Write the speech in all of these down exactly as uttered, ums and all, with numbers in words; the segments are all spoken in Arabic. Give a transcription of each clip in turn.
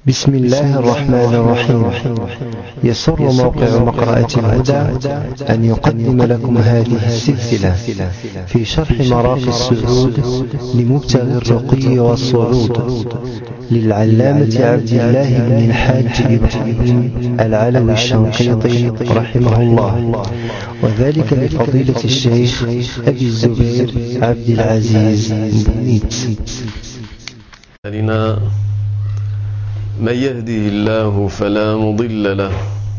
بسم الله الرحمن الرحيم. يسر موقع مقرأة الهدى أن يقدم لكم هذه السلسلة في شرح مراقي السعود لمبتغي الرقي والصعود للعلامة عبد الله بن الحاج إبراهيم العلوي الشنقيطي رحمه الله، وذلك لفضيلة الشيخ أبي الزبير عبد العزيز بنيت. لنا من يهده الله فلا مضل له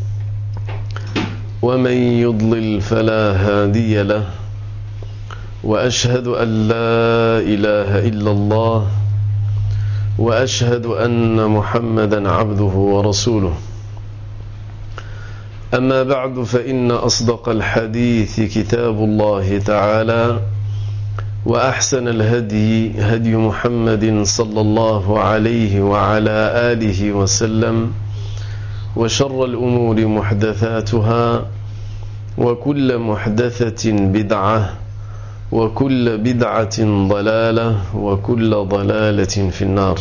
ومن يضلل فلا هادي له، وأشهد أن لا إله إلا الله، وأشهد أن محمدا عبده ورسوله. أما بعد، فإن أصدق الحديث كتاب الله تعالى، وأحسن الهدي هدي محمد صلى الله عليه وعلى آله وسلم، وشر الأمور محدثاتها، وكل محدثة بدعة، وكل بدعة ضلالة، وكل ضلالة في النار.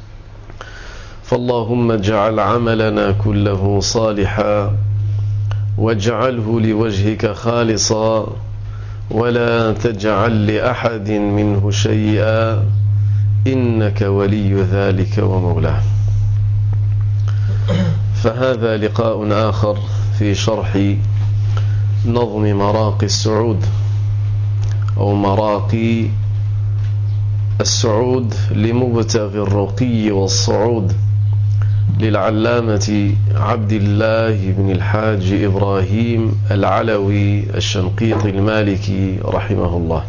فاللهم اجعل عملنا كله صالحا، واجعله لوجهك خالصا، ولا تجعل لأحد منه شيئا، إنك ولي ذلك ومولاه. فهذا لقاء آخر في شرح نظم مراقي السعود أو مراقي السعود لمبتغي الرقي والصعود للعلامة عبد الله بن الحاج إبراهيم العلوي الشنقيطي المالكي رحمه الله.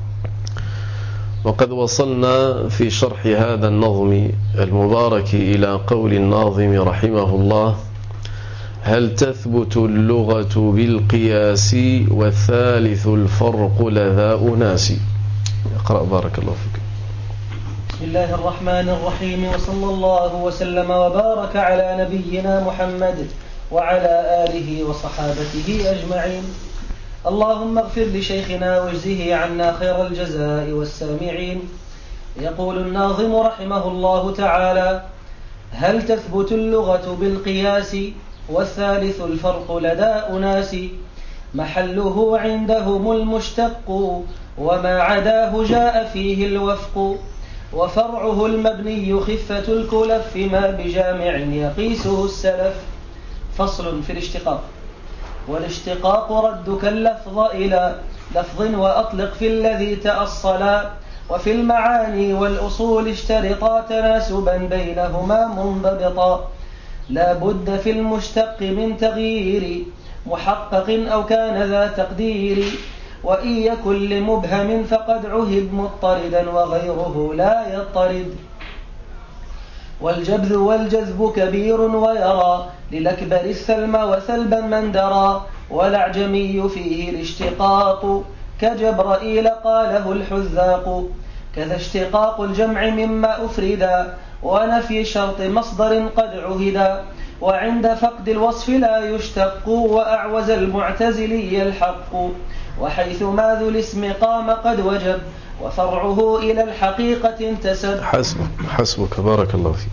وقد وصلنا في شرح هذا النظم المبارك إلى قول الناظم رحمه الله: هل تثبت اللغة بالقياس والثالث الفرق لذا أناس. اقرأ بارك الله فيك. بسم الله الرحمن الرحيم، وصلى الله وسلم وبارك على نبينا محمد وعلى آله وصحابته أجمعين. اللهم اغفر لشيخنا واجزه عنا خير الجزاء والسامعين. يقول الناظم رحمه الله تعالى: هل تثبت اللغة بالقياس والثالث الفرق لدى أناس، محله عندهم المشتق وما عداه جاء فيه الوفق، وفرعه المبني خفة الكلف ما بجامع يقيسه السلف. فصل في الاشتقاق. والاشتقاق ردك اللفظ إلى لفظ وأطلق في الذي تأصلا، وفي المعاني والأصول اشترطا تناسبا بينهما منضبطا، لا بد في المشتق من تغيير محقق أو كان ذا تقدير، وإن يكن لمبهم فقد عهد مضطردا وغيره لا يضطرد. والجبذ والجذب كبير ويرى للأكبر الثلم وثلبا من درى، والأعجمي فيه الاشتقاق كجبرائيل قاله الحذاق، كذا اشتقاق الجمع مما أفردا ونفي شرط مصدر قد عهدا، وعند فقد الوصف لا يشتق وأعوز المعتزلي الحق، وحيث ما ذو الاسم قام قد وجب وفرعه إلى الحقيقة انتسب. حسبك حسبك بارك الله فيك.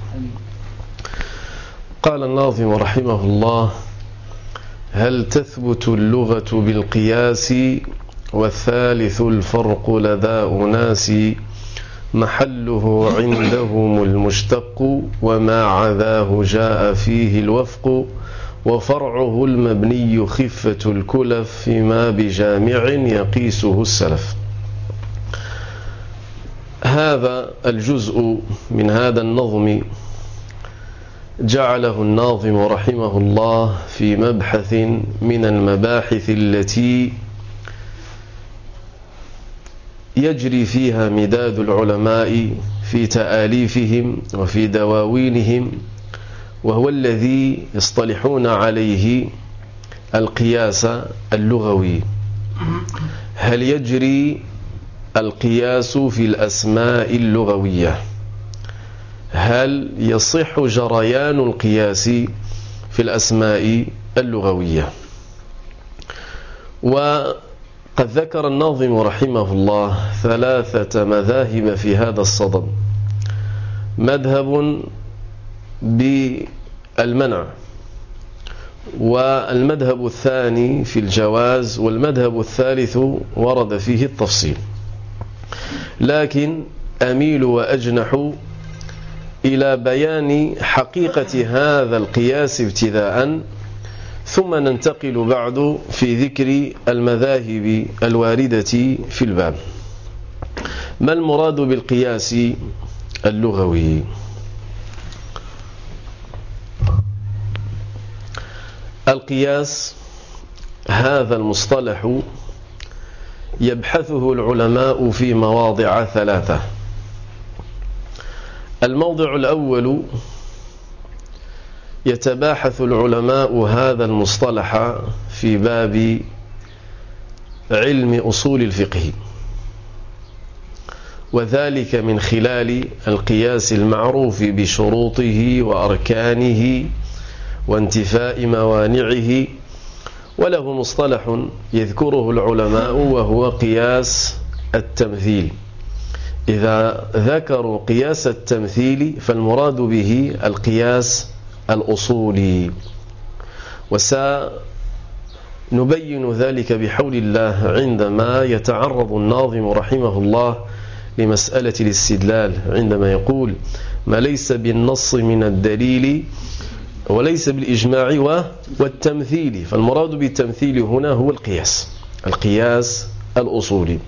قال الناظم رحمه الله: هل تثبت اللغة بالقياس والثالث الفرق لدى أناس، محله عندهم المشتق وما عذاه جاء فيه الوفق، وفرعه المبني خفة الكلف فيما بجامع يقيسه السلف. هذا الجزء من هذا النظم جعله الناظم رحمه الله في مبحث من المباحث التي يجري فيها مداد العلماء في تآليفهم وفي دواوينهم، وهو الذي يصطلحون عليه القياس اللغوي. هل يجري القياس في الأسماء اللغوية؟ هل يصح جريان القياس في الأسماء اللغوية؟ وقد ذكر الناظم رحمه الله ثلاثة مذاهب في هذا الصدد. مذهب بالمنع، والمذهب الثاني في الجواز، والمذهب الثالث ورد فيه التفصيل، لكن أميل وأجنح إلى بيان حقيقة هذا القياس ابتداء، ثم ننتقل بعد في ذكر المذاهب الواردة في الباب. ما المراد بالقياس اللغوي؟ القياس هذا المصطلح يبحثه العلماء في مواضع ثلاثة. الموضع الأول يتباحث العلماء هذا المصطلح في باب علم أصول الفقه، وذلك من خلال القياس المعروف بشروطه وأركانه وانتفاء موانعه، وله مصطلح يذكره العلماء وهو قياس التمثيل. إذا ذكروا قياس التمثيل فالمراد به القياس الأصولي، وسنبين ذلك بحول الله عندما يتعرض الناظم رحمه الله لمسألة الاستدلال، عندما يقول ما ليس بالنص من الدليل وليس بالإجماع والتمثيل، فالمراد بالتمثيل هنا هو القياس القياس الأصولي.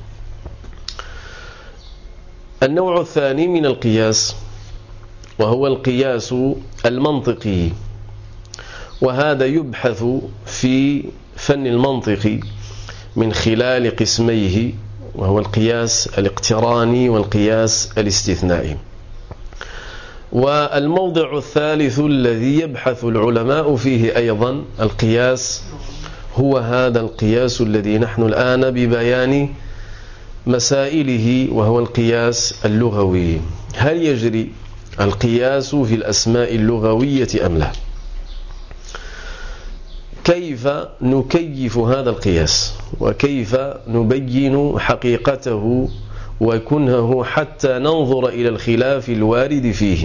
النوع الثاني من القياس وهو القياس المنطقي، وهذا يبحث في فن المنطق من خلال قسميه، وهو القياس الاقتراني والقياس الاستثنائي. والموضع الثالث الذي يبحث العلماء فيه أيضا القياس هو هذا القياس الذي نحن الآن ببيان مسائله، وهو القياس اللغوي. هل يجري القياس في الأسماء اللغوية أم لا؟ كيف نكيف هذا القياس، وكيف نبين حقيقته وكنهه حتى ننظر إلى الخلاف الوارد فيه؟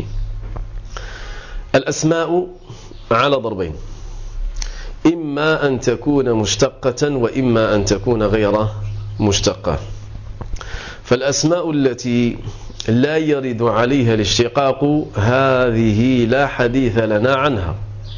الأسماء على ضربين، إما أن تكون مشتقة وإما أن تكون غير مشتقة. فالأسماء التي لا يرد عليها الاشتقاق هذه لا حديث لنا عنها،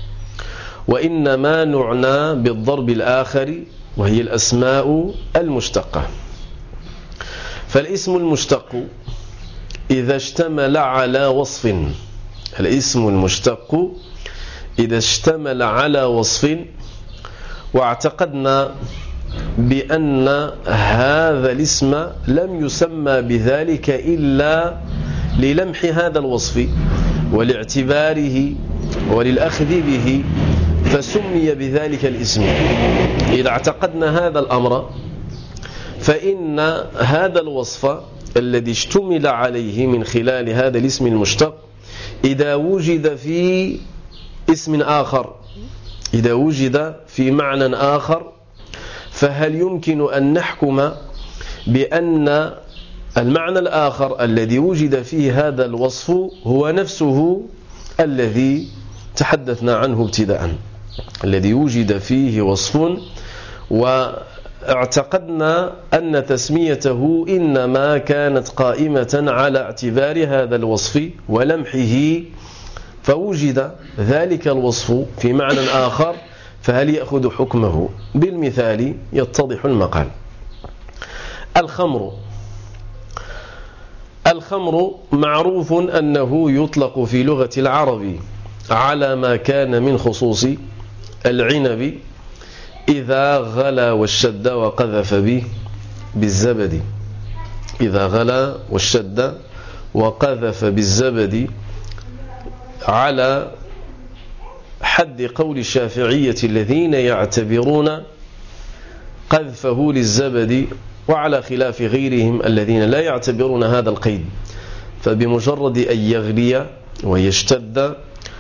وإنما نعنى بالضرب الآخر وهي الأسماء المشتقة. فالاسم المشتق إذا اشتمل على وصف الاسم المشتق إذا اشتمل على وصف واعتقدنا بأن هذا الاسم لم يسمى بذلك إلا للمح هذا الوصف ولاعتباره وللأخذ به، فسمي بذلك الاسم. إذا اعتقدنا هذا الأمر فإن هذا الوصف الذي اشتمل عليه من خلال هذا الاسم المشتق إذا وجد في اسم آخر، إذا وجد في معنى آخر، فهل يمكن أن نحكم بأن المعنى الآخر الذي وجد فيه هذا الوصف هو نفسه الذي تحدثنا عنه ابتداء، الذي وجد فيه وصف واعتقدنا أن تسميته إنما كانت قائمة على اعتبار هذا الوصف ولمحه، فوجد ذلك الوصف في معنى آخر، فهل يأخذ حكمه؟ بالمثال يتضح المقال. الخمر الخمر معروف أنه يطلق في لغة العرب على ما كان من خصوص العنب إذا غلا واشتد وقذف به بالزبد، إذا غلا واشتد وقذف بالزبد، على حد قول الشافعية الذين يعتبرون قذفه للزبد، وعلى خلاف غيرهم الذين لا يعتبرون هذا القيد، فبمجرد أن يغلي ويشتد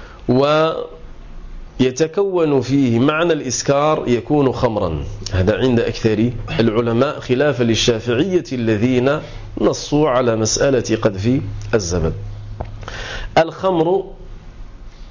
ويتكون فيه معنى الإسكار يكون خمرا. هذا عند أكثر العلماء خلافا للشافعية الذين نصوا على مسألة قذف الزبد. الخمر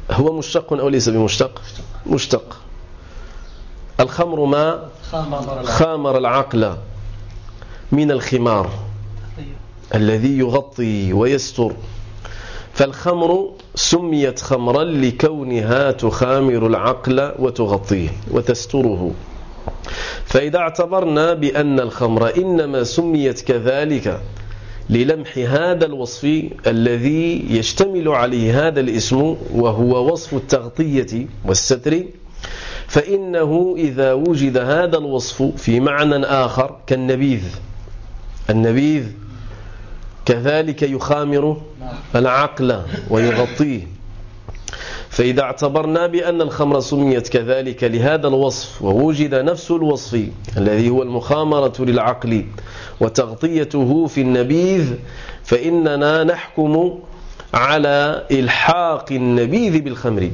هو مشتق أو ليس بمشتق؟ مشتق. الخمر ما خامر العقل من الخمار الذي يغطي ويستر، فالخمر سميت خمرا لكونها تخامر العقل وتغطيه وتستره. فإذا اعتبرنا بأن الخمر إنما سميت كذلك للمح هذا الوصف الذي يشتمل عليه هذا الاسم وهو وصف التغطية والستر، فإنه إذا وجد هذا الوصف في معنى آخر كالنبيذ، النبيذ كذلك يخامر العقل ويغطيه. فإذا اعتبرنا بأن الخمر سميت كذلك لهذا الوصف ووجد نفس الوصف الذي هو المخامرة للعقل وتغطيته في النبيذ، فإننا نحكم على إلحاق النبيذ بالخمر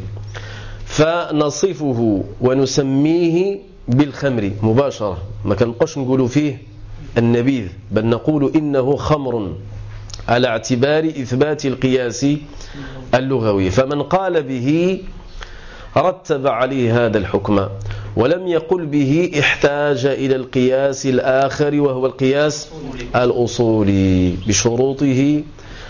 فنصفه ونسميه بالخمر مباشرة، ما كنبقاش نقولوا فيه النبيذ، بل نقول إنه خمر على اعتبار إثبات القياس اللغوي. فمن قال به رتب عليه هذا الحكم، ولم يقل به احتاج إلى القياس الآخر وهو القياس الأصولي بشروطه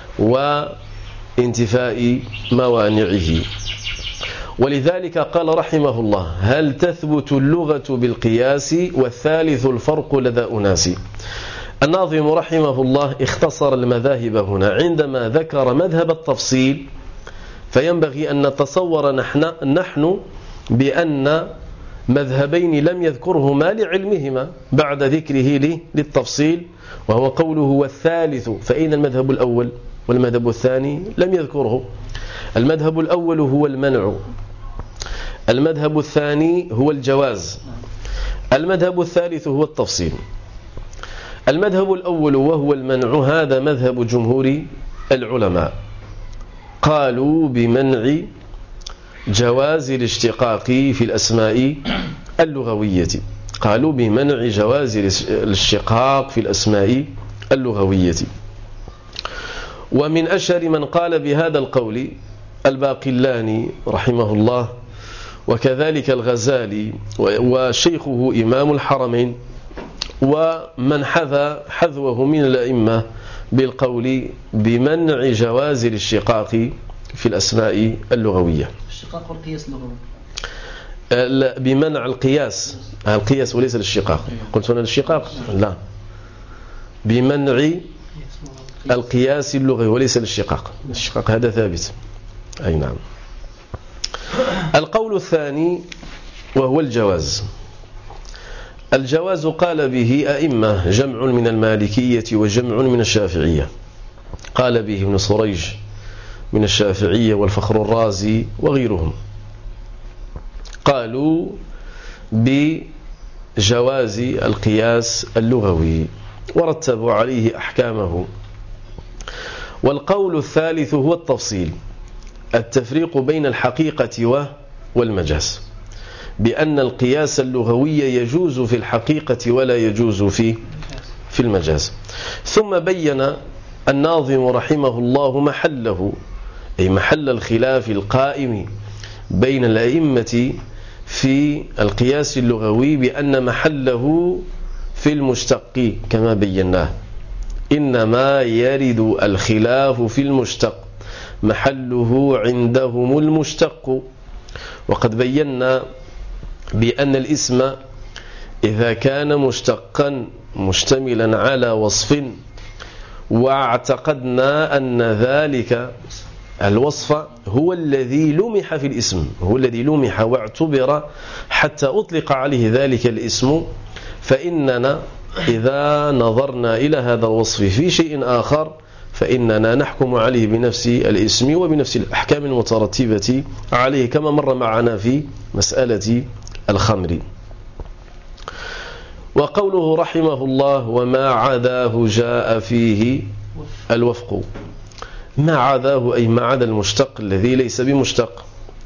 وانتفاء موانعه. ولذلك قال رحمه الله: هل تثبت اللغة بالقياس؟ والثالث الفرق لدى أناس. الناظم رحمه الله اختصر المذاهب هنا عندما ذكر مذهب التفصيل، فينبغي أن نتصور نحن, نحن بأن مذهبين لم يذكرهما لعلمهما بعد ذكره للتفصيل، وهو قوله والثالث، فأين المذهب الأول والمذهب الثاني؟ لم يذكره. المذهب الأول هو المنع، المذهب الثاني هو الجواز، المذهب الثالث هو التفصيل. المذهب الأول وهو المنع هذا مذهب جمهور العلماء، قالوا بمنع جواز الاشتقاق في الأسماء اللغوية، قالوا بمنع جواز الاشتقاق في الأسماء اللغوية. ومن أشهر من قال بهذا القول الباقلاني رحمه الله، وكذلك الغزالي وشيخه إمام الحرمين، ومن حذى حذوه من الأئمة بالقول بمنع جواز الاشتقاق في الأسماء اللغوية. الاشتقاق والقياس اللغوي، بمنع القياس، القياس وليس الاشتقاق. قلت هنا الاشتقاق؟ لا، بمنع القياس اللغوي وليس الاشتقاق، الاشتقاق هذا ثابت. أي نعم. القول الثاني وهو الجواز. الجواز قال به أئمة، جمع من المالكية وجمع من الشافعية. قال به ابن سريج من الشافعية والفخر الرازي وغيرهم، قالوا بجواز القياس اللغوي ورتبوا عليه أحكامه. والقول الثالث هو التفصيل، التفريق بين الحقيقة والمجاز، بأن القياس اللغوي يجوز في الحقيقة ولا يجوز في في المجاز. ثم بين الناظم رحمه الله محله، أي محل الخلاف القائم بين الأئمة في القياس اللغوي، بأن محله في المشتق كما بيناه، إنما يرد الخلاف في المشتق، محله عندهم المشتق. وقد بينا بأن الاسم إذا كان مشتقا مشتملا على وصف، واعتقدنا أن ذلك الوصف هو الذي لمح في الاسم، هو الذي لمح واعتبر حتى أطلق عليه ذلك الاسم، فإننا إذا نظرنا إلى هذا الوصف في شيء آخر فإننا نحكم عليه بنفس الاسم وبنفس الأحكام المترتبة عليه، كما مر معنا في مسألة الخمر. وقوله رحمه الله وما عداه جاء فيه الوفق، ما عداه أي ما عدا المشتق الذي ليس بمشتق.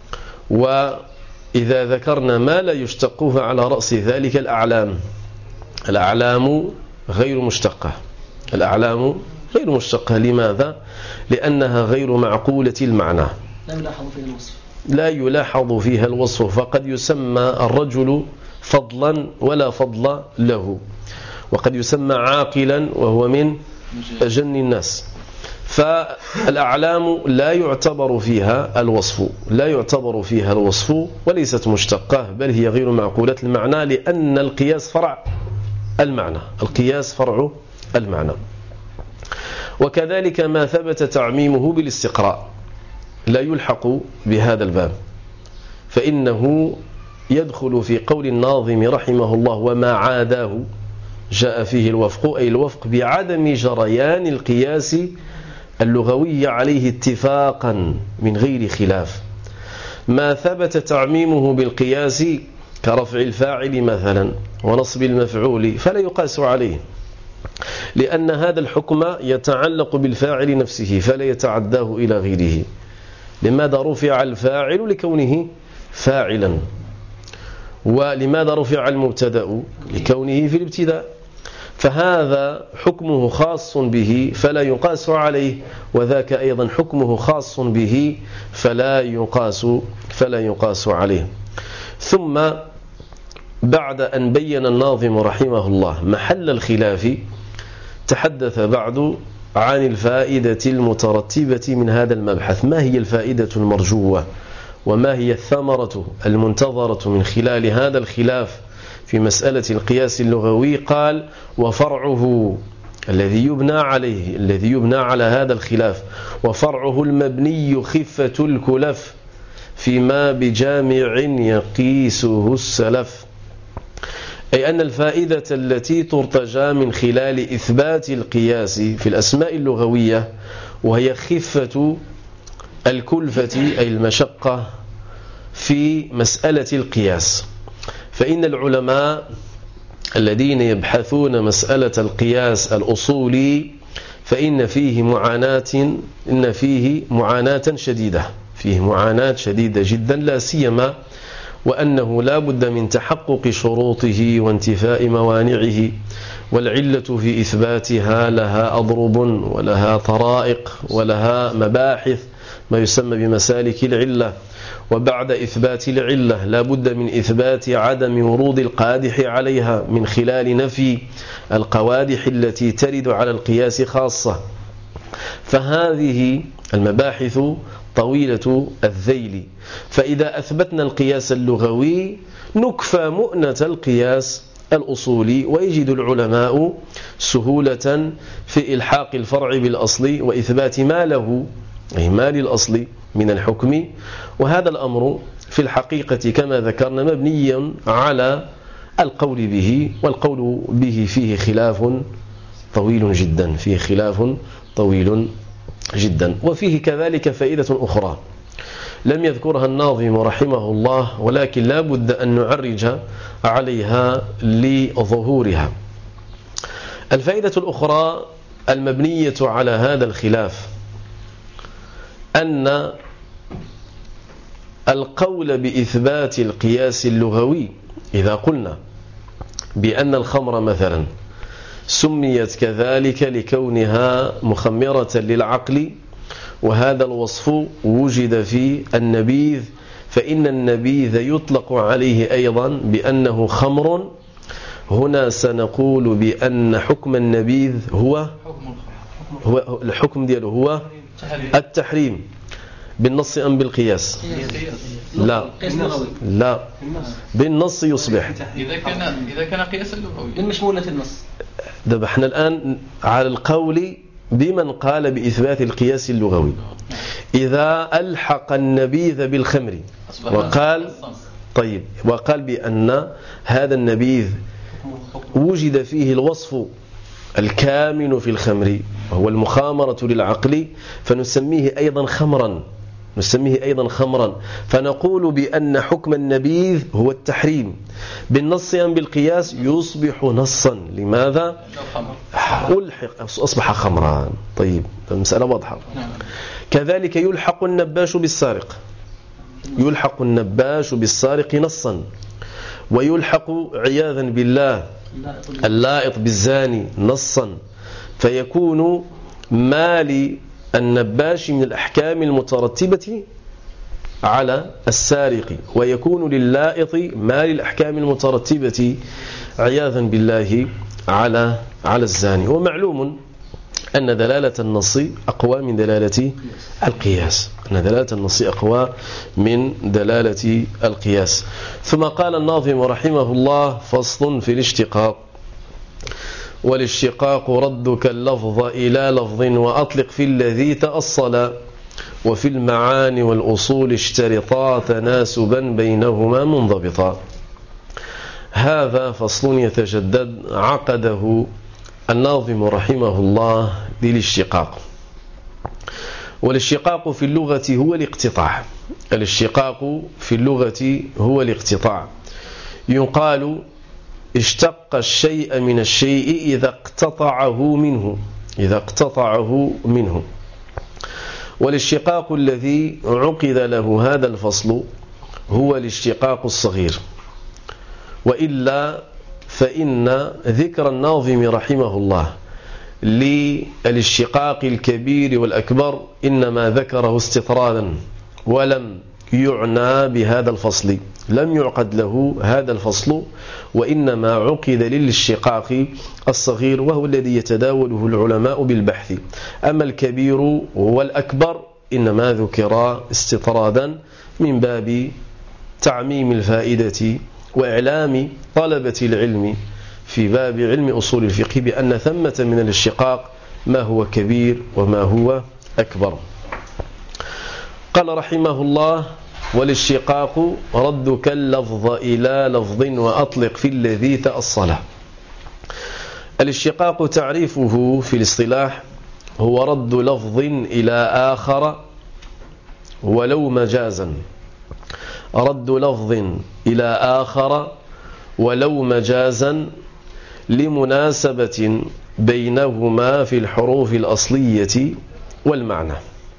وإذا ذكرنا ما لا يشتقه على رأس ذلك الأعلام، الأعلام غير مشتقة، الأعلام غير مشتقة. لماذا؟ لأنها غير معقولة المعنى، لا يلاحظ فيها الوصف، لا يلاحظ فيها الوصف، فقد يسمى الرجل فضلا ولا فضل له، وقد يسمى عاقلا وهو من أجن الناس. فالأعلام لا يعتبر فيها الوصف لا يعتبر فيها الوصف وليست مشتقة، بل هي غير معقولة المعنى، لأن القياس فرع المعنى القياس فرع المعنى. وكذلك ما ثبت تعميمه بالاستقراء لا يلحق بهذا الباب، فإنه يدخل في قول الناظم رحمه الله: وما عاداه جاء فيه الوفق، أي الوفق بعدم جريان القياس اللغوي عليه اتفاقا من غير خلاف. ما ثبت تعميمه بالقياس كرفع الفاعل مثلا ونصب المفعول فلا يقاس عليه، لأن هذا الحكم يتعلق بالفاعل نفسه فلا يتعداه إلى غيره. لماذا رفع الفاعل؟ لكونه فاعلا. ولماذا رفع المبتدأ؟ لكونه في الابتداء. فهذا حكمه خاص به فلا يقاس عليه، وذاك أيضا حكمه خاص به فلا يقاس فلا يقاس عليه. ثم بعد أن بين الناظم رحمه الله محل الخلاف، تحدث بعد عن الفائدة المترتبة من هذا المبحث. ما هي الفائدة المرجوة وما هي الثمرة المنتظرة من خلال هذا الخلاف في مسألة القياس اللغوي؟ قال: وفرعه الذي يبنى عليه الذي يبنى على هذا الخلاف، وفرعه المبني خفة الكلف فيما بجامع يقيسه السلف. أي أن الفائدة التي ترتجى من خلال إثبات القياس في الأسماء اللغوية وهي خفة الكلفة أي المشقة في مسألة القياس. فإن العلماء الذين يبحثون مسألة القياس الأصولي فإن فيه معاناة إن فيه معاناة شديدة فيه معاناة شديدة جدا، لا سيما وأنه لا بد من تحقق شروطه وانتفاء موانعه، والعلة في إثباتها لها أضرب ولها طرائق ولها مباحث ما يسمى بمسالك العلة. وبعد إثبات العلة لا بد من إثبات عدم ورود القادح عليها من خلال نفي القوادح التي ترد على القياس خاصة. فهذه المباحث طويلة الذيل. فإذا أثبتنا القياس اللغوي نكفى مؤنة القياس الأصولي، ويجد العلماء سهولة في إلحاق الفرع بالأصل وإثبات ما له أي ما للأصل من الحكم. وهذا الأمر في الحقيقة كما ذكرنا مبني على القول به، والقول به فيه خلاف طويل جدا فيه خلاف طويل جدا. وفيه كذلك فائدة أخرى لم يذكرها الناظم رحمه الله، ولكن لا بد أن نعرج عليها لظهورها. الفائدة الأخرى المبنية على هذا الخلاف أن القول بإثبات القياس اللغوي، إذا قلنا بأن الخمر مثلا سميت كذلك لكونها مخمرة للعقل، وهذا الوصف وجد في النبيذ، فإن النبيذ يطلق عليه أيضا بأنه خمر. هنا سنقول بأن حكم النبيذ هو هو الحكم دياله هو التحريم بالنص أم بالقياس؟ لا لا بالنص يصبح. إذا كان إذا كان قياسا لغوي بالمشمولة النص. ده احنا الآن على القول بمن قال بإثبات القياس اللغوي. إذا ألحق النبيذ بالخمر وقال طيب وقال بأن هذا النبيذ وجد فيه الوصف الكامن في الخمر وهو المخامرة للعقل، فنسميه أيضا خمرا نسميه أيضا خمرا فنقول بأن حكم النبيذ هو التحريم بالنص أم بالقياس؟ يصبح نصا. لماذا؟ ألحق أصبح خمرا. طيب المسألة واضحة. كذلك يلحق النباش بالسارق يلحق النباش بالسارق نصا، ويلحق عياذا بالله اللائط بالزاني نصا، فيكون ما للنباش من الأحكام المترتبة على السارق، ويكون لللائط ما للأحكام المترتبة عياذا بالله على على الزاني. ومعلوم أن دلالة النص أقوى من دلالة القياس، أن دلالة النص أقوى من دلالة القياس. ثم قال الناظم رحمه الله: فصل في الاشتقاق. والاشتقاق ردك اللفظ إلى لفظ وأطلق في الذي تأصل، وفي المعاني والأصول اشترطا تناسبا بينهما منضبطا. هذا فصل يتجدد عقده الناظم رحمه الله للاشتقاق. والاشتقاق في اللغة هو الاقتطاع. الاشتقاق في اللغة هو الاقتطاع. يقال اشتق الشيء من الشيء إذا اقتطعه منه إذا اقتطعه منه. والاشتقاق الذي عقد له هذا الفصل هو الاشتقاق الصغير، وإلا فإن ذكر الناظم رحمه الله للاشتقاق الكبير والأكبر إنما ذكره استطرادا، ولم يعنى بهذا الفصل، لم يعقد له هذا الفصل، وإنما عقد للاشتقاق الصغير، وهو الذي يتداوله العلماء بالبحث. أما الكبير والأكبر إنما ذكر استطرادا من باب تعميم الفائدة وإعلام طلبة العلم في باب علم أصول الفقه بأن ثمة من الاشتقاق ما هو كبير وما هو أكبر. قال رحمه الله: والاشتقاق ردك اللفظ إلى لفظ وأطلق في الذي تأصله. الاشتقاق تعريفه في الاصطلاح هو رد لفظ إلى آخر ولو مجازا، رد لفظ إلى آخر ولو مجازا لمناسبة بينهما في الحروف الأصلية والمعنى.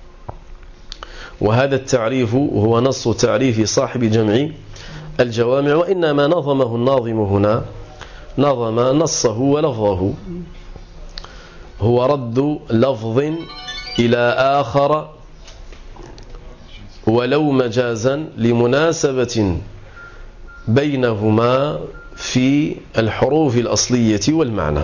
وهذا التعريف هو نص تعريف صاحب جمع الجوامع، وإنما نظمه الناظم هنا، نظم نصه ولفظه. هو رد لفظ إلى آخر ولو مجازا لمناسبة بينهما في الحروف الأصلية والمعنى.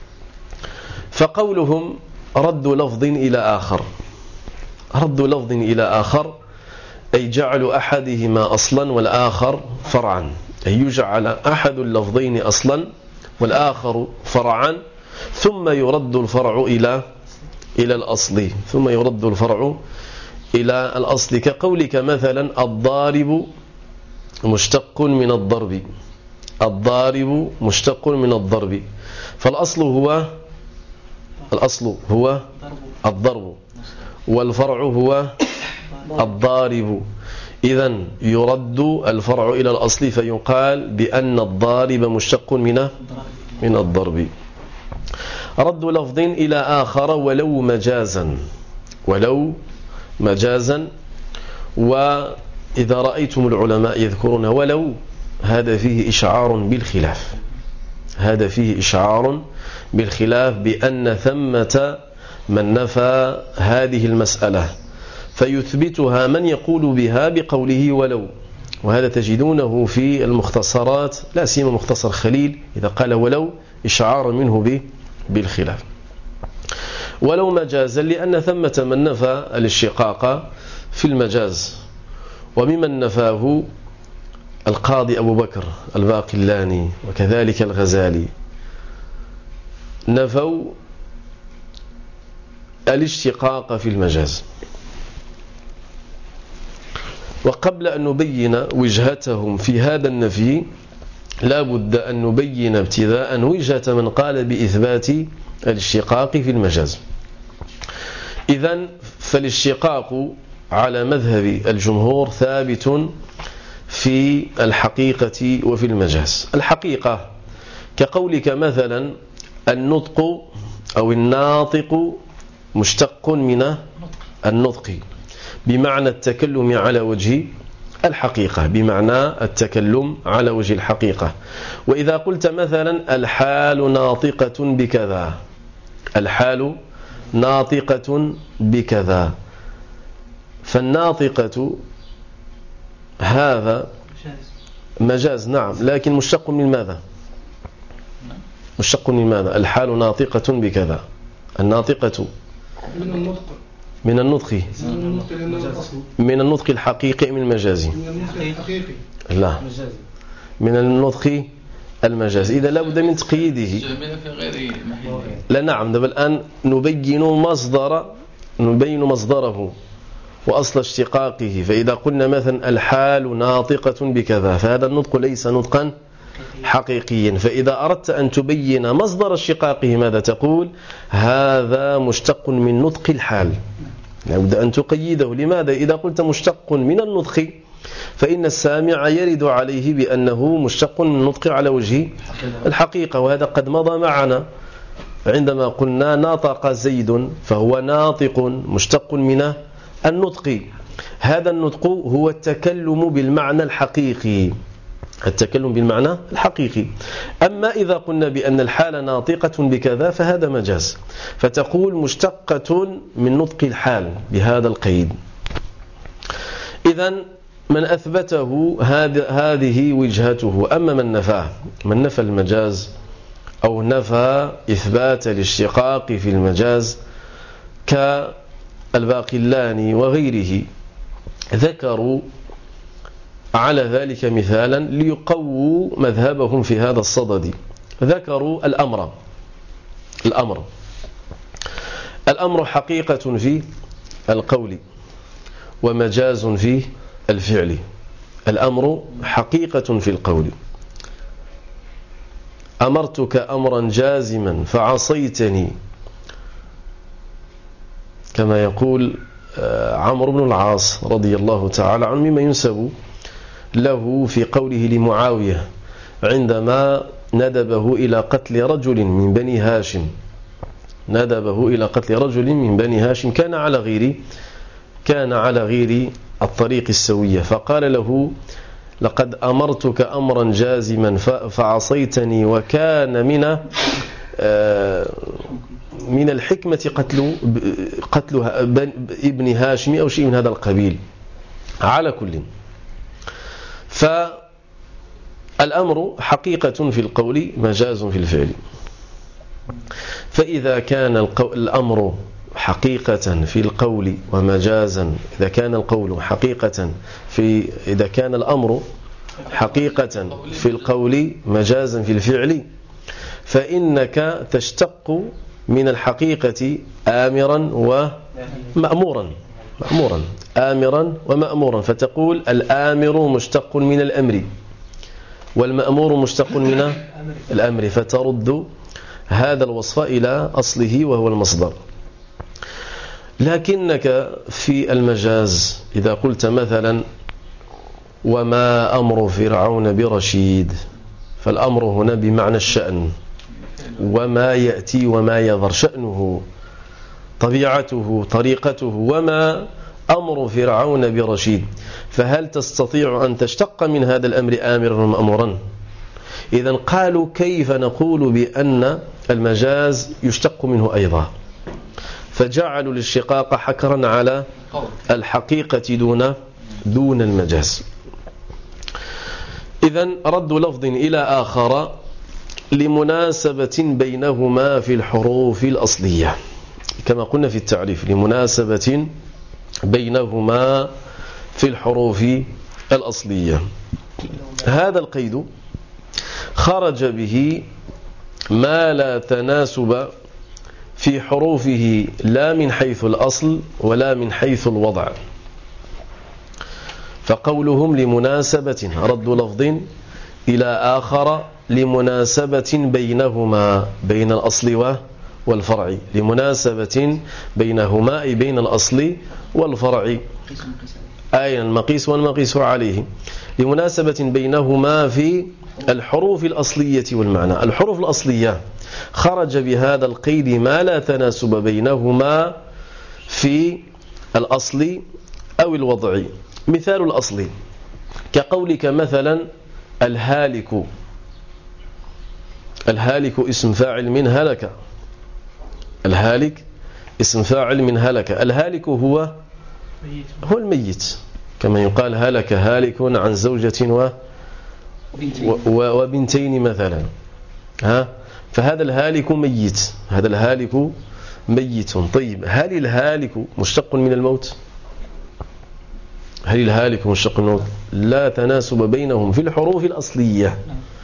فقولهم رد لفظ إلى آخر، رد لفظ إلى آخر أي جعل أحدهما أصلا والآخر فرعا، أي يجعل أحد اللفظين أصلا والآخر فرعا، ثم يرد الفرع إلى إلى الأصل، ثم يرد الفرع إلى الأصل. كقولك مثلا الضارب مشتق من الضرب، الضارب مشتق من الضرب، فالأصل هو الأصل هو الضرب والفرع هو الضارب. إذن يرد الفرع إلى الأصل فيقال بأن الضارب مشتق من من الضرب. رد لفظ إلى آخر ولو مجازا، ولو مجازا. وإذا رأيتم العلماء يذكرون ولو، هذا فيه إشعار بالخلاف، هذا فيه إشعار بالخلاف بأن ثمة من نفى هذه المسألة فيثبتها من يقول بها بقوله ولو. وهذا تجدونه في المختصرات، لا سيما مختصر خليل إذا قال ولو إشعار منه بالخلاف. ولو مجازا لأن ثمة من نفى الاشتقاق في المجاز، وممن نفاه القاضي أبو بكر الباقلاني وكذلك الغزالي، نفوا الاشتقاق في المجاز. وقبل أن نبين وجهتهم في هذا النفي لا بد أن نبين ابتداء وجهة من قال بإثبات الاشتقاق في المجاز. إذن فالاشتقاق على مذهب الجمهور ثابت في الحقيقة وفي المجاز. الحقيقة كقولك مثلا النطق أو الناطق مشتق من النطق بمعنى التكلم على وجه الحقيقة، بمعنى التكلم على وجه الحقيقة. وإذا قلت مثلا الحال ناطقة بكذا، الحال ناطقة بكذا، فالناطقة هذا مجاز نعم، لكن مشتق من ماذا؟ مشتق من ماذا؟ الحال ناطقة بكذا، الناطقة من النطق من النطق من النطق الحقيقي من المجازي لا من النطق المجازي. إذا لابد من تقييده. لا نعم، دابا الآن نبين مصدر نبين مصدره وأصل اشتقاقه. فإذا قلنا مثلا الحال ناطقة بكذا فهذا النطق ليس نطقا حقيقيا. فإذا أردت أن تبين مصدر اشتقاقه ماذا تقول؟ هذا مشتق من نطق الحال. لابد أن تقيده. لماذا؟ إذا قلت مشتق من النطق فإن السامع يرد عليه بأنه مشتق من النطق على وجه الحقيقة، وهذا قد مضى معنا عندما قلنا ناطق زيد فهو ناطق مشتق من النطق. هذا النطق هو التكلم بالمعنى الحقيقي، التكلم بالمعنى الحقيقي. أما إذا قلنا بأن الحال ناطقة بكذا فهذا مجاز، فتقول مشتقة من نطق الحال بهذا القيد. إذن من أثبته هذه وجهته. أما من نفاه، من نفى المجاز أو نفى إثبات الاشتقاق في المجاز كالباقلاني وغيره، ذكروا على ذلك مثالا ليقووا مذهبهم في هذا الصدد. ذكروا الأمر الأمر الأمر حقيقة في القول ومجاز في الفعل. الأمر حقيقة في القول، أمرتك أمرا جازما فعصيتني، كما يقول عمرو بن العاص رضي الله تعالى عنه مما ينسب له في قوله لمعاوية عندما ندبه إلى قتل رجل من بني هاشم ندبه إلى قتل رجل من بني هاشم كان على غير كان على غير الطريق السوية، فقال له لقد أمرتك أمرا جازما فعصيتني وكان من من الحكمة قتل قتل ابن هاشم أو شيء من هذا القبيل. على كل، فالأمر حقيقة في القول مجاز في الفعل. فإذا كان الأمر حقيقة في القول ومجازا، إذا كان القول حقيقة في إذا كان الأمر حقيقة في القول مجازا في الفعل، فإنك تشتق من الحقيقة آمرا ومأمورا مأمورا آمرا ومأمورا، فتقول الآمر مشتق من الأمر والمأمور مشتق من الأمر، فترد هذا الوصف إلى أصله وهو المصدر. لكنك في المجاز إذا قلت مثلا وما أمر فرعون برشيد، فالأمر هنا بمعنى الشأن، وما يأتي وما يظهر شأنه طبيعته طريقته، وما أمر فرعون برشيد، فهل تستطيع أن تشتق من هذا الأمر آمرا ومأمورا؟ إذن قالوا كيف نقول بأن المجاز يشتق منه أيضا؟ فجعلوا الاشتقاق حكرا على الحقيقة دون دون المجاز. إذن رد لفظ إلى آخر لمناسبة بينهما في الحروف الأصلية، كما قلنا في التعريف، لمناسبة بينهما في الحروف الأصلية. هذا القيد خرج به ما لا تناسب في حروفه لا من حيث الأصل ولا من حيث الوضع. فقولهم لمناسبة رد لفظ إلى آخر لمناسبة بينهما بين الأصل والفرع، لمناسبة بينهما أي بين الأصل والفرع، أي المقيس والمقيس عليه، لمناسبة بينهما في الحروف الأصلية والمعنى. الحروف الأصلية خرج بهذا القيد ما لا تناسب بينهما في الأصل أو الوضع. مثال الأصل كقولك مثلا الهالك، الهالك اسم فاعل من هلك، الهالك اسم فاعل من هلك. الهالك هو هو الميت، كما يقال هلك هالك عن زوجة و وبنتين مثلا، ها، فهذا الهالك ميت، هذا الهالك ميت. طيب هل الهالك مشتق من الموت؟ هل الهالك مشتق من الموت؟ لا تناسب بينهم في الحروف الأصلية،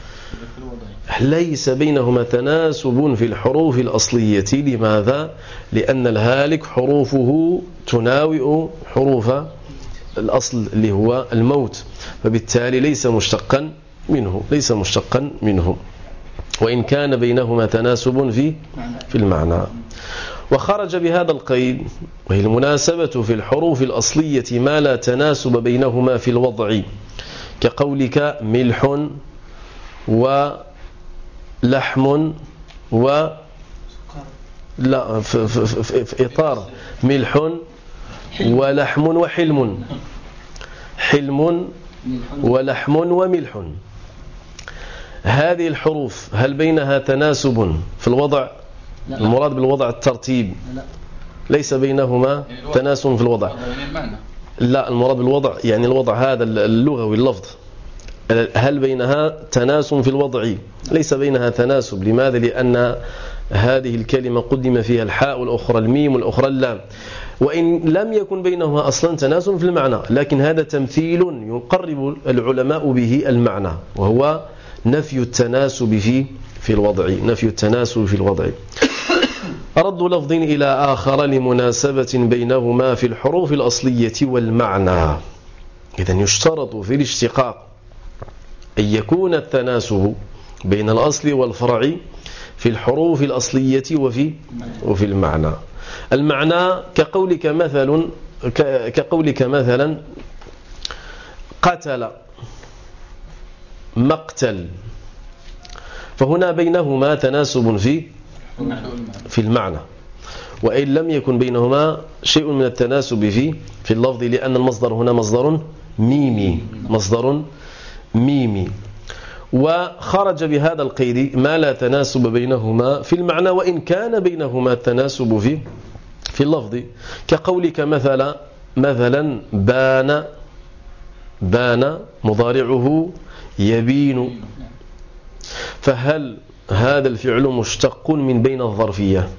ليس بينهما تناسب في الحروف الأصلية. لماذا؟ لأن الهالك حروفه تناوئ حروف الأصل اللي هو الموت، فبالتالي ليس مشتقا منه، ليس مشتقا منه، وإن كان بينهما تناسب في في المعنى. وخرج بهذا القيد، وهي المناسبة في الحروف الأصلية ما لا تناسب بينهما في الوضع، كقولك ملح ولحم و لا في, في, في, في إطار ملح ولحم وحلم، حلم ولحم وملح. هذه الحروف هل بينها تناسب في الوضع؟ لا. المراد بالوضع الترتيب، لا. ليس بينهما يعني تناسب في الوضع، لا، المراد بالوضع يعني الوضع هذا اللغوي اللفظ، هل بينها تناسب في الوضع؟ ليس بينها تناسب. لماذا؟ لأن هذه الكلمة قدم فيها الحاء والأخرى الميم والأخرى اللام، وإن لم يكن بينهما أصلا تناسب في المعنى، لكن هذا تمثيل يقرب العلماء به المعنى، وهو نفي التناسب في في الوضع، نفي التناسب في الوضع. رد لفظ إلى آخر لمناسبة بينهما في الحروف الأصلية والمعنى. إذن يشترط في الاشتقاق أن يكون التناسب بين الأصل والفرع في الحروف الأصلية وفي وفي المعنى. المعنى كقولك مثلا كقولك مثلا قتل مقتل، فهنا بينهما تناسب في في المعنى، وإن لم يكن بينهما شيء من التناسب في في اللفظ، لأن المصدر هنا مصدر ميمي، مصدر ميمي. وخرج بهذا القيد ما لا تناسب بينهما في المعنى، وإن كان بينهما التناسب في في اللفظ، كقولك مثلا مثلا بان بان مضارعه يبين، فهل هذا الفعل مشتق من بين الظرفية؟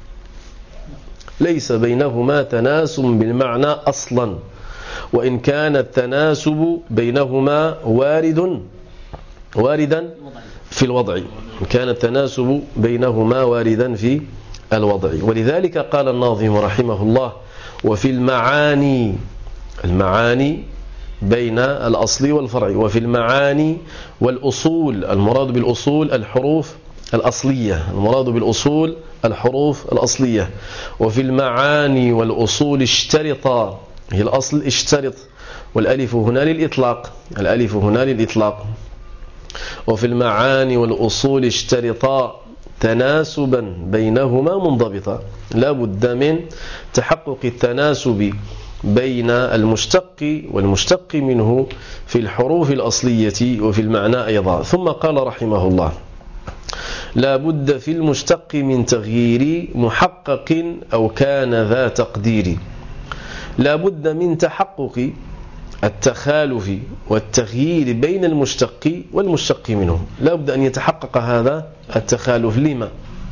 ليس بينهما تناسب بالمعنى أصلا، وإن كان التناسب بينهما وارد واردا في الوضع، إن كان التناسب بينهما واردا في الوضع. ولذلك قال الناظم رحمه الله: وفي المعاني، المعاني بين الأصل والفرع، وفي المعاني والأصول، المراد بالأصول الحروف الأصلية، المراد بالأصول الحروف الأصلية. وفي المعاني والأصول اشترطا، هي الأصل اشترط، والألف هنا للإطلاق، الألف هنا للإطلاق. وفي المعاني والأصول اشترطا تناسبا بينهما منضبطا، لا بد من تحقق التناسب بين المشتق والمشتق منه في الحروف الأصلية وفي المعنى أيضا. ثم قال رحمه الله: لا بد في المشتق من تغيير محقق أو كان ذا تقدير. لا بد من تحقق التخالف والتغيير بين المشتق والمشتق منه، لا بد أن يتحقق هذا التخالف. لما؟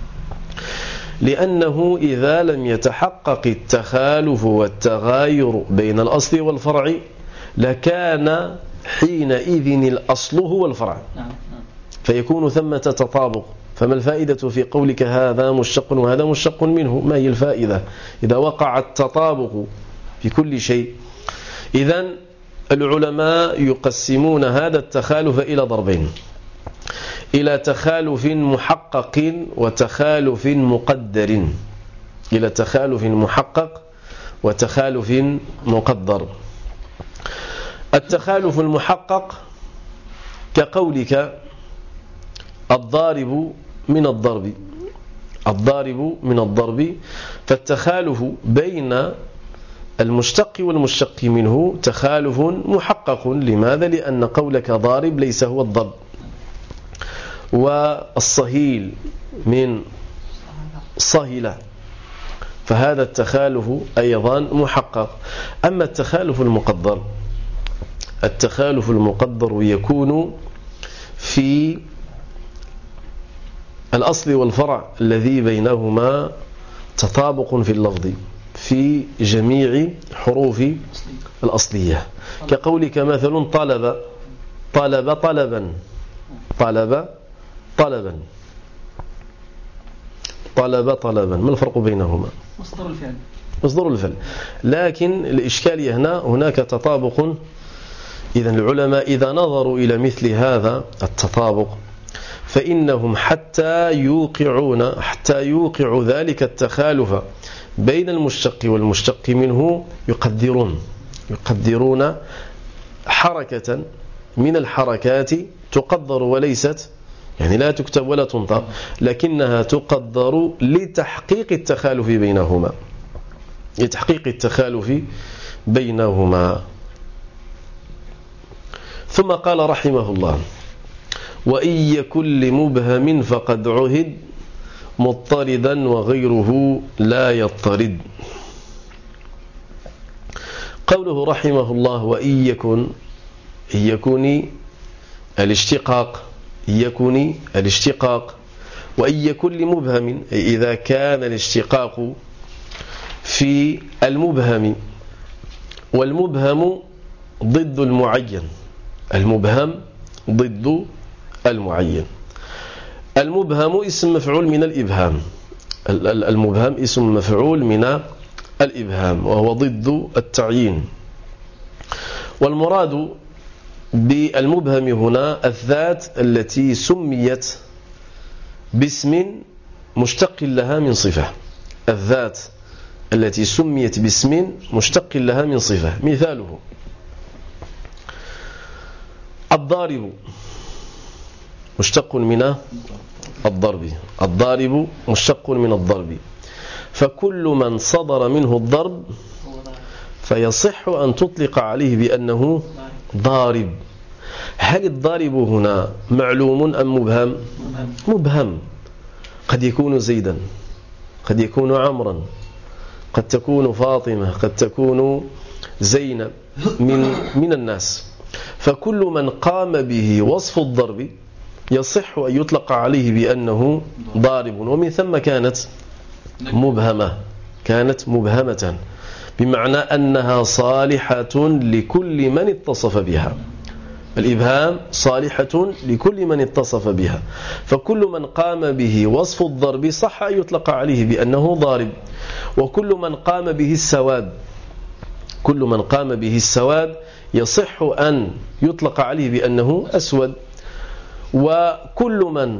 لأنه إذا لم يتحقق التخالف والتغاير بين الأصل والفرع لكان حينئذ الأصل هو الفرع، فيكون ثمة تطابق. فما الفائدة في قولك هذا مشتق وهذا مشتق منه؟ ما هي الفائدة إذا وقع التطابق في كل شيء؟ إذن العلماء يقسمون هذا التخالف إلى ضربين: إلى تخالف محقق وتخالف مقدر، إلى تخالف محقق وتخالف مقدر. التخالف المحقق كقولك الضارب من الضرب، الضارب من الضرب، فالتخالف بين المشتق والمشتق منه تخالف محقق. لماذا؟ لأن قولك ضارب ليس هو الضرب. والصهيل من صهلة، فهذا التخالف أيضا محقق. أما التخالف المقدر التخالف المقدر يكون في الأصل والفرع الذي بينهما تطابق في اللفظ في جميع حروف الأصلية، كقولك مثلا طلب طلب طلبا طلب طلبا طلب طلبا. ما الفرق بينهما؟ مصدر الفعل مصدر الفعل، لكن الإشكالية هنا هناك تطابق. إذا العلماء إذا نظروا إلى مثل هذا التطابق فإنهم حتى يوقعون حتى يوقعوا ذلك التخالف بين المشتق والمشتق منه يقدرون يقدرون حركة من الحركات تقدر وليست يعني لا تكتب ولا تنطق، لكنها تقدر لتحقيق التخالف بينهما لتحقيق التخالف بينهما. ثم قال رحمه الله: وإن يكن لمبهم فقد عهد مضطردا وغيره لا يضطرد. قوله رحمه الله وإن يكن يكون الاشتقاق يكون الاشتقاق وإن يكن لمبهم، إذا كان الاشتقاق في المبهم، والمبهم ضد المعين المبهم ضد المعين. المبهم اسم مفعول من الإبهام المبهم اسم مفعول من الإبهام وهو ضد التعيين. والمراد بالمبهم هنا الذات التي سميت باسم مشتق لها من صفة الذات التي سميت باسم مشتق لها من صفة. مثاله الضارب مشتق من الضرب الضارب مشتق من الضرب، فكل من صدر منه الضرب فيصح أن تطلق عليه بأنه ضارب. هل الضارب هنا معلوم أم مبهم؟ مبهم. قد يكون زيدا، قد يكون عمرا، قد تكون فاطمة، قد تكون زينب من من الناس. فكل من قام به وصف الضرب يصح أن يطلق عليه بأنه ضارب، ومن ثم كانت مبهمة كانت مبهمة بمعنى أنها صالحة لكل من اتصف بها. الإبهام صالحة لكل من اتصف بها، فكل من قام به وصف الضرب صح أن يطلق عليه بأنه ضارب. وكل من قام به السواد كل من قام به السواد يصح أن يطلق عليه بأنه أسود. وكل من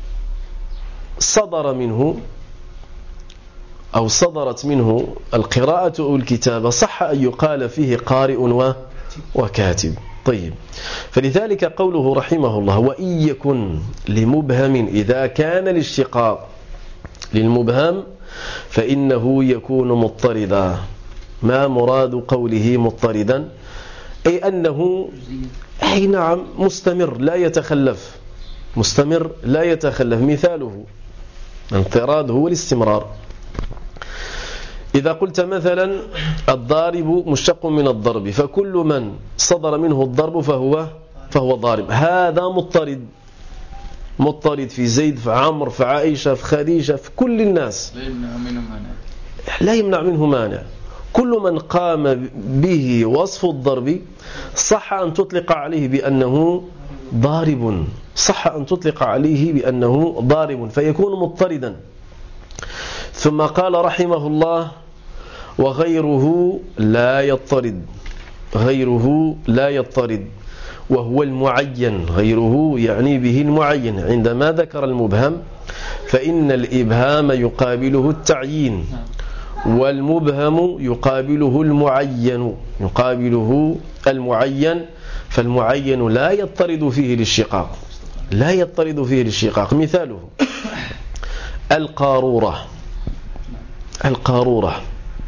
صدر منه أو صدرت منه القراءة أو الكتابة صح أن يقال فيه قارئ وكاتب. طيب، فلذلك قوله رحمه الله وإن يكن لمبهم، إذا كان الاشتقاق للمبهم فإنه يكون مضطردا. ما مراد قوله مضطردا؟ أي أنه أي نعم مستمر لا يتخلف مستمر لا يتخلف. مثاله الانطراد هو الاستمرار. إذا قلت مثلا الضارب مشتق من الضرب، فكل من صدر منه الضرب فهو فهو ضارب. هذا مضطرد مضطرد في زيد، في عمرو، في عائشة، في خديجة، في كل الناس لا يمنع منه مانع لا يمنع منه مانع. كل من قام به وصف الضرب صح أن تطلق عليه بأنه ضارب صح أن تطلق عليه بأنه ضارب فيكون مضطردا. ثم قال رحمه الله وغيره لا يضطرد غيره لا يضطرد وهو المعين. غيره يعني به المعين. عندما ذكر المبهم فإن الإبهام يقابله التعيين، والمبهم يقابله المعين يقابله المعين فالمعين لا يضطرد فيه الاشتقاق لا يضطرد فيه الاشتقاق. مثاله القارورة القارورة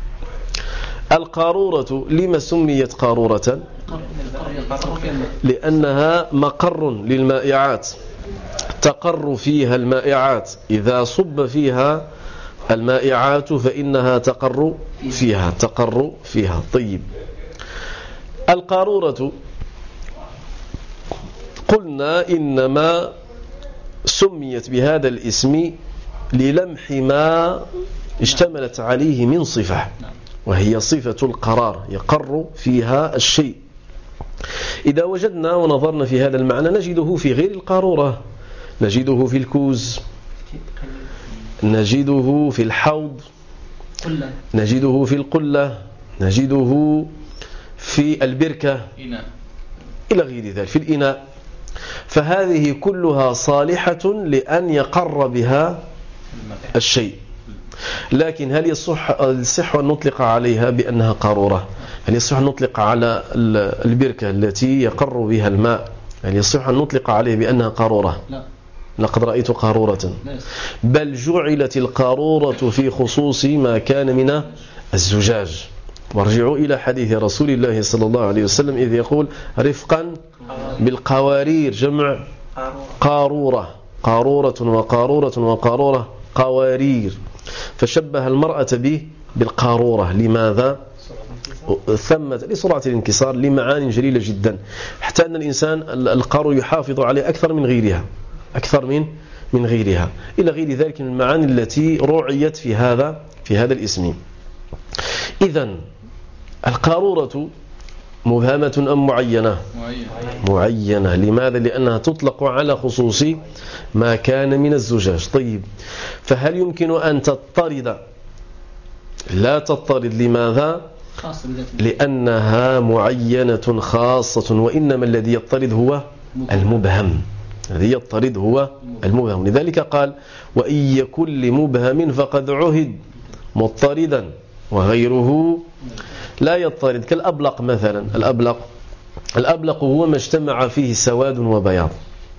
القارورة لما سميت قارورة؟ لأنها مقر للمائعات، تقر فيها المائعات. إذا صب فيها المائعات فإنها تقر فيها تقر فيها طيب، القارورة قلنا إنما سميت بهذا الاسم للمح ما اشتملت عليه من صفة، وهي صفة القرار، يقر فيها الشيء. إذا وجدنا ونظرنا في هذا المعنى نجده في غير القارورة، نجده في الكوز، نجده في الحوض، نجده في القلة، نجده في البركة إلى غير ذلك، في الإناء. فهذه كلها صالحة لأن يقر بها الشيء. لكن هل يصح يصح أن نطلق عليها بأنها قارورة؟ هل يصح أن نطلق على البركة التي يقر بها الماء، هل يصح أن نطلق عليه بأنها قارورة؟ لا. لقد رأيت قارورة. بل جعلت القارورة في خصوص ما كان من الزجاج. وارجعوا إلى حديث رسول الله صلى الله عليه وسلم إذ يقول رفقا بالقوارير، جمع قارورة، قارورة وقارورة وقارورة، قوارير. فشبه المرأة به بالقارورة. لماذا؟ ثمة لسرعة الانكسار، لمعان جليلة جدا، حتى أن الإنسان القارور يحافظ عليه أكثر من غيرها، أكثر من من غيرها، إلى غير ذلك من المعاني التي رعيت في هذا في هذا الاسم. إذن القارورة مبهمة أم معينة؟ معينة. لماذا؟ لأنها تطلق على خصوص ما كان من الزجاج. طيب، فهل يمكن أن تضطرد؟ لا تضطرد. لماذا؟ لأنها معينة خاصة، وإنما الذي يضطرد هو المبهم، الذي يضطرد هو المبهم. لذلك قال وإن يكن لمبهم فقد عهد مضطردا وغيره لا يضطرد. كالأبلق مثلا، الأبلق الأبلق هو ما اجتمع فيه سواد وبياض.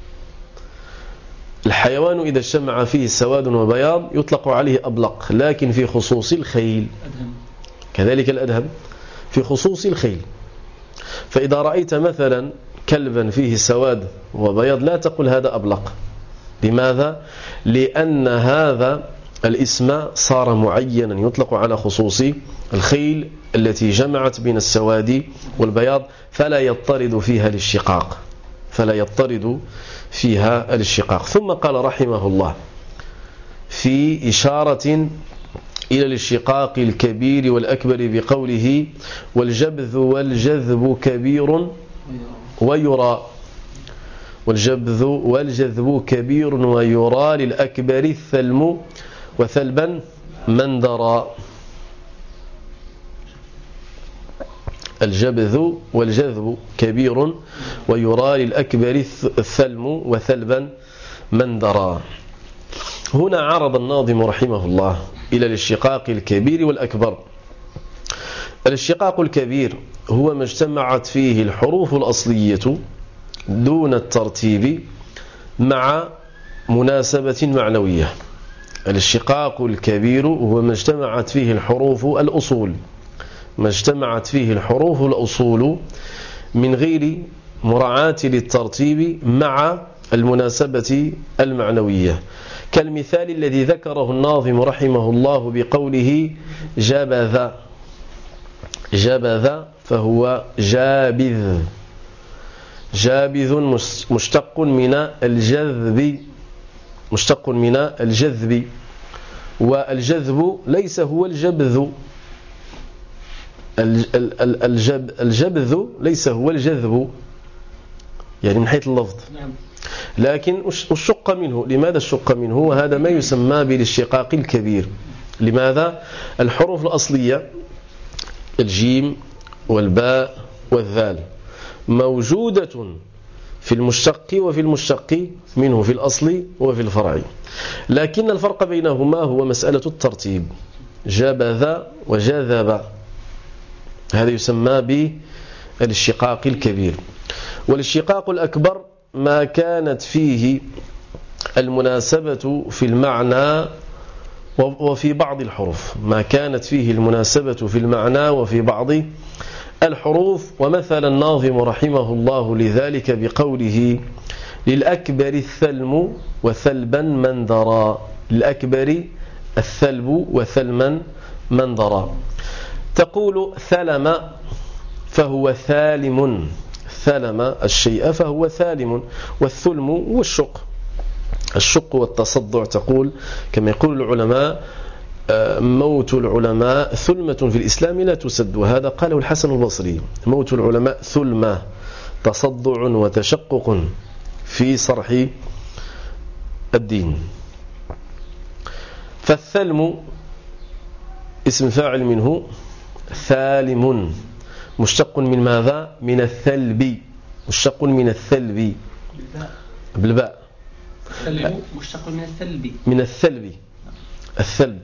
الحيوان إذا اجتمع فيه سواد وبياض يطلق عليه أبلق، لكن في خصوص الخيل كذلك الأدهم، في خصوص الخيل. فإذا رأيت مثلا كلبا فيه سواد وبياض لا تقل هذا أبلق. لماذا؟ لأن هذا الاسم صار معينا يطلق على خصوص الخيل التي جمعت بين السواد والبياض، فلا يضطرد فيها الاشتقاق، فلا يضطرد فيها الاشتقاق. ثم قال رحمه الله في إشارة إلى الاشتقاق الكبير والأكبر بقوله والجبذ والجذب كبير ويرى، والجبذ والجذب كبير ويرى للأكبر الثلم وثلبا من درى. الجبذ والجذب كبير ويرى للأكبر الثلم وثلبا من درى. هنا عرض الناظم رحمه الله إلى الاشتقاق الكبير والأكبر. الاشتقاق الكبير هو ما اجتمعت فيه الحروف الأصلية دون الترتيب مع مناسبة معنوية. الاشتقاق الكبير هو ما اجتمعت فيه الحروف الأصول، ما اجتمعت فيه الحروف الأصول من غير مراعاة للترتيب مع المناسبة المعنوية، كالمثال الذي ذكره الناظم رحمه الله بقوله جبذ. جبذ فهو جابذ، جابذ مشتق من الجذب، مشتق من الجذب، والجذب ليس هو الجبذ، الجبذ ليس هو الجذب يعني من حيث اللفظ، لكن الشق منه. لماذا الشق منه؟ وهذا ما يسمى بالاشتقاق الكبير. لماذا؟ الحروف الأصلية الجيم والباء والذال موجودة في المشتق وفي المشتق منه، في الأصل وفي الفرع، لكن الفرق بينهما هو مسألة الترتيب. جبذ وجذب هذا يسمى بالاشتقاق الكبير. والاشتقاق الأكبر ما كانت فيه المناسبة في المعنى وفي بعض الحروف، ما كانت فيه المناسبة في المعنى وفي بعض الحروف. ومثل الناظم رحمه الله لذلك بقوله للأكبر الثلم وثلبا من درى. للأكبر الثلب وثلما من درى. تقول ثلم فهو ثالم، ثلم الشيء فهو ثالم. والثلم هو الشق الشق والتصدع. تقول كما يقول العلماء موت العلماء ثلمة في الإسلام لا تسد، وهذا قاله الحسن البصري. موت العلماء ثلمة، تصدع وتشقق في صرح الدين. فالثلم اسم فاعل منه ثالم، مشتق من ماذا؟ من الثلب، مشتق من الثلب بالباء. الثلب مشتق من الثلب، من الثلب الثلب.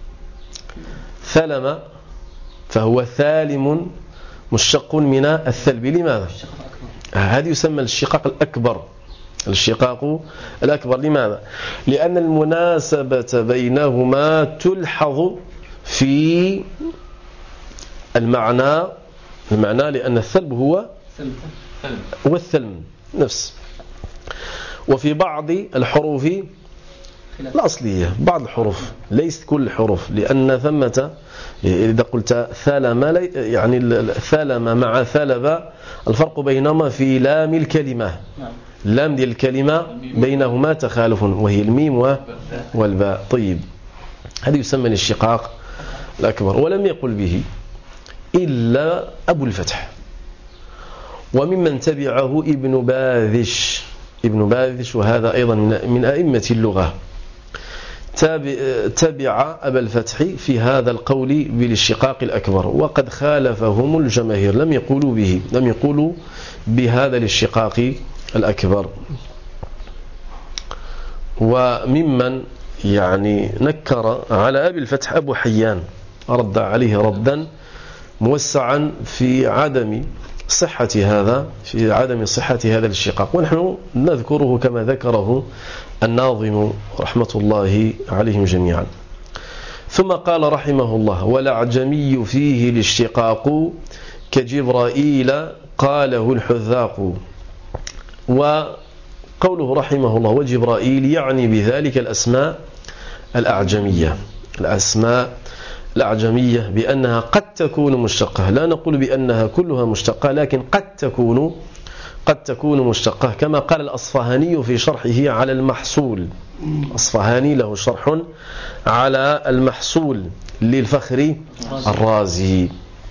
ثلم فهو ثالم مشتق من الثلب. لماذا؟ هذا يسمى الشقاق الأكبر، الشقاق الأكبر. لماذا؟ لأن المناسبة بينهما تلحظ في المعنى المعنى لأن الثلب هو هو الثلم نفس. وفي بعض الحروف الأصلية، بعض الحروف، ليست كل الحروف، لأن ثمة إذا قلت ثلم يعني ثلم مع ثلب الفرق بينهما في لام الكلمة. لام ديال الكلمة بينهما تخالف وهي الميم والباء. طيب، هذا يسمى الاشتقاق الأكبر، ولم يقل به إلا أبو الفتح، وممن تبعه ابن باذش ابن باذش وهذا أيضا من أئمة اللغة، تبع أبا الفتح في هذا القول بالاشتقاق الأكبر، وقد خالفهم الجماهير، لم يقولوا به، لم يقولوا بهذا الاشتقاق الأكبر. وممن يعني نكر على أبي الفتح أبو حيان، رد عليه ردا موسعا في عدم صحة هذا في عدم صحة هذا الاشتقاق، ونحن نذكره كما ذكره الناظم رحمة الله عليهم جميعا. ثم قال رحمه الله: والأعجمي فيه الاشتقاق كجبرائيل قاله الحذاق. وقوله رحمه الله وجبرائيل يعني بذلك الأسماء الأعجمية، الأسماء الأعجمية بأنها قد تكون مشتقة، لا نقول بأنها كلها مشتقة، لكن قد تكون قد تكون مشتقة، كما قال الأصفهاني في شرحه على المحصول. الأصفهاني له شرح على المحصول للفخر الرازي.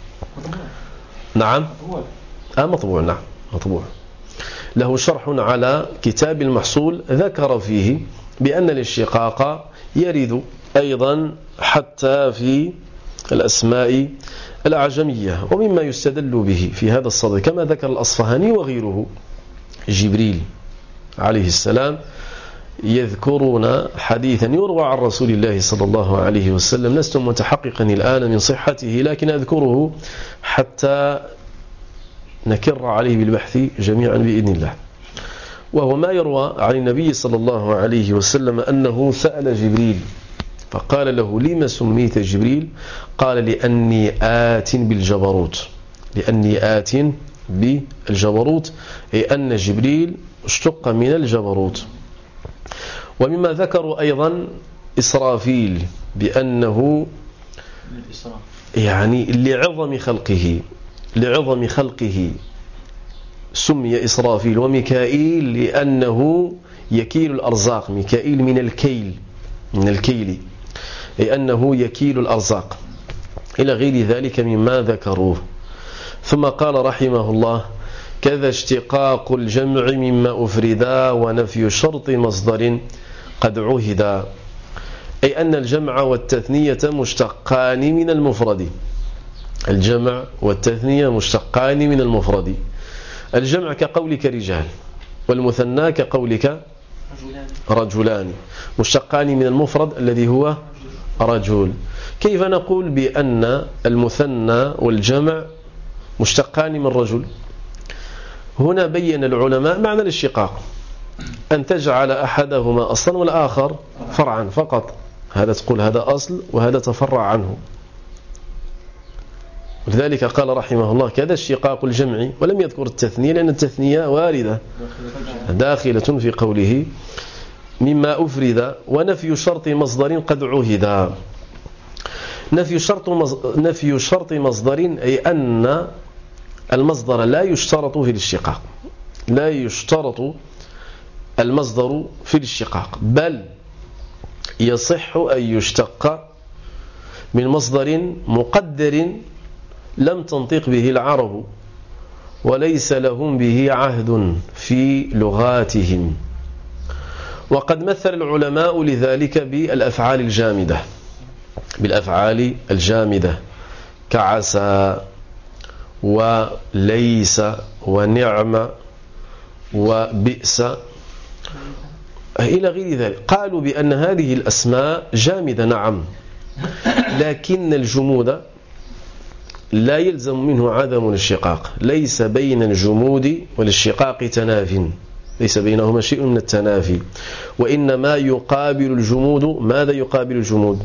نعم آه مطبوع نعم مطبوع له شرح على كتاب المحصول، ذكر فيه بأن الاشتقاق يرد أيضا حتى في الأسماء الأعجمية. ومما يستدل به في هذا الصدد كما ذكر الأصفهاني وغيره، جبريل عليه السلام، يذكرون حديثا يروى عن رسول الله صلى الله عليه وسلم، لست متحققا الآن من صحته، لكن أذكره حتى نكر عليه بالبحث جميعا بإذن الله. وهو ما يروى عن النبي صلى الله عليه وسلم أنه سأل جبريل فقال له: لما سميت جبريل؟ قال: لأني آت بالجبروت، لأني آت بالجبروت، أي أن جبريل اشتق من الجبروت. ومما ذكروا أيضا إسرافيل بأنه يعني لعظم خلقه لعظم خلقه سمي إسرافيل. وميكائيل لأنه يكيل الأرزاق، ميكائيل من الكيل من الكيل أي أنه يكيل الأرزاق، إلى غير ذلك مما ذكروه. ثم قال رحمه الله: كذا اشتقاق الجمع مما أفردا ونفي شرط مصدر قد عهدا، أي أن الجمع والتثنية مشتقان من المفرد. الجمع والتثنية مشتقان من المفرد. الجمع كقولك رجال، والمثنى كقولك رجلان، مشتقان من المفرد الذي هو رجل. كيف نقول بأن المثنى والجمع مشتقان من رجل؟ هنا بين العلماء معنى الاشتقاق، أن تجعل أحدهما أصلا والآخر فرعا فقط، هذا تقول هذا أصل وهذا تفرع عنه. ولذلك قال رحمه الله: كذا اشتقاق الجمع، ولم يذكر التثنية لأن التثنية واردة داخلة في قوله مما أفرد. ونفي شرط مصدر قد عهد. نفي شرط نفي شرط مصدر أي أن المصدر لا يشترط في الاشتقاق، لا يشترط المصدر في الاشتقاق، بل يصح أن يشتق من مصدر مقدر لم تنطق به العرب وليس لهم به عهد في لغاتهم. وقد مثل العلماء لذلك بالأفعال الجامدة، بالأفعال الجامدة كعسى وليس ونعم وبئس إلى غير ذلك. قالوا بأن هذه الأسماء جامدة نعم، لكن الجمود لا يلزم منه عدم الاشتقاق، ليس بين الجمود والاشتقاق تناف، ليس بينهما شيء من التنافي، وإنما يقابل الجمود. ماذا يقابل الجمود؟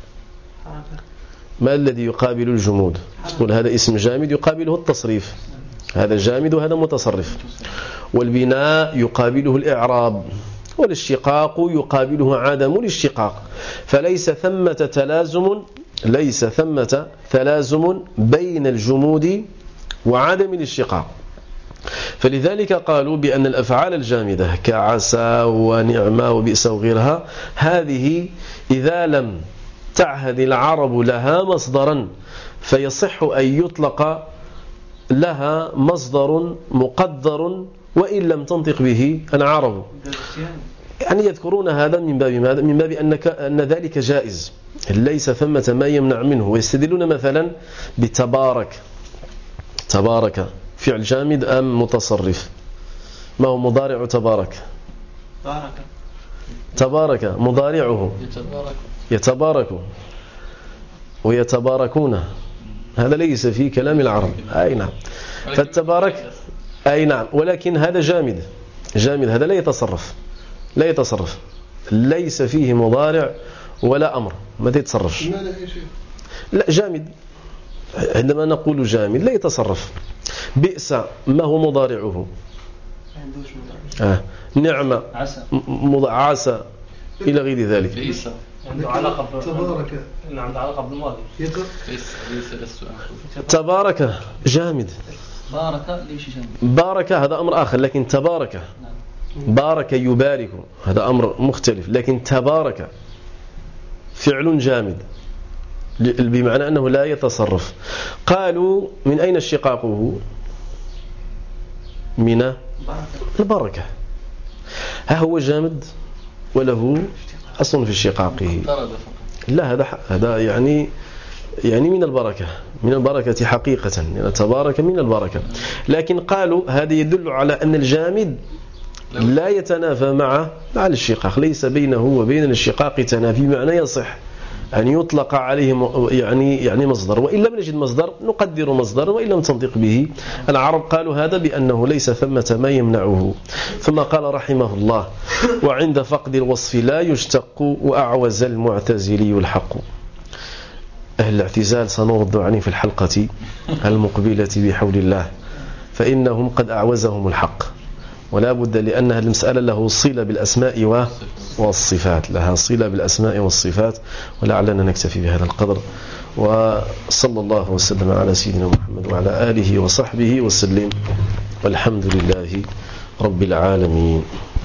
ما الذي يقابل الجمود؟ تقول هذا اسم جامد يقابله التصريف، هذا جامد وهذا متصرف. والبناء يقابله الإعراب، والاشتقاق يقابله عدم الاشتقاق. فليس ثمة تلازم ليس ثمة تلازم بين الجمود وعدم الاشتقاق. فلذلك قالوا بأن الأفعال الجامدة كعسى ونعمة وبئس وغيرها، هذه إذا لم تعهد العرب لها مصدرا فيصح أن يطلق لها مصدر مقدر وإن لم تنطق به العرب. يعني يذكرون هذا من باب ماذا؟ من باب أنك أن ذلك جائز، ليس ثمة ما يمنع منه. ويستدلون مثلا بتبارك. تبارك فعل جامد أم متصرف؟ ما هو مضارع تبارك؟ بارك. تبارك مضارعه يتبارك يتبارك ويتباركون، هذا ليس في كلام العرب. أي نعم. فالتبارك أي نعم، ولكن هذا جامد، جامد هذا لا يتصرف، لا يتصرف، ليس فيه مضارع ولا أمر، ما يتصرفش. لا جامد، عندما نقول جامد لا يتصرف. بئس ما هو مضارعه؟ آه. نعمة عسى إلى غير ذلك. ليس عنده علاقة تبارك، عنده علاقة بالماضي. ليس ليس للسؤال. تبارك جامد، بارك ليش جامد؟ بارك هذا أمر آخر، لكن تبارك بارك يبارك هذا أمر مختلف، لكن تبارك فعل جامد بمعنى أنه لا يتصرف. قالوا من أين اشتقاقه؟ من البركة. ها هو جامد وله أصل في اشتقاقه؟ لا هذا هذا يعني يعني من البركة، من البركة حقيقة، يعني تبارك من البركة. لكن قالوا هذا يدل على أن الجامد لا يتنافى مع مع الاشتقاق، ليس بينه وبين الاشتقاق تنافي، معنى يصح أن يطلق عليه يعني يعني مصدر، وإن لم نجد مصدر نقدر مصدر وإن لم تنطق به العرب. قالوا هذا بأنه ليس ثمة ما يمنعه. ثم قال رحمه الله: وعند فقد الوصف لا يشتق وأعوز المعتزلي الحق. أهل الاعتزال سنرد عنه في الحلقة المقبلة بحول الله، فإنهم قد أعوزهم الحق، ولا بد لأن هذه المسألة له صلة بالأسماء والصفات، لها صلة بالأسماء والصفات. ولعلنا نكتفي بهذا القدر، وصلى الله وسلم على سيدنا محمد وعلى آله وصحبه وسلم، والحمد لله رب العالمين.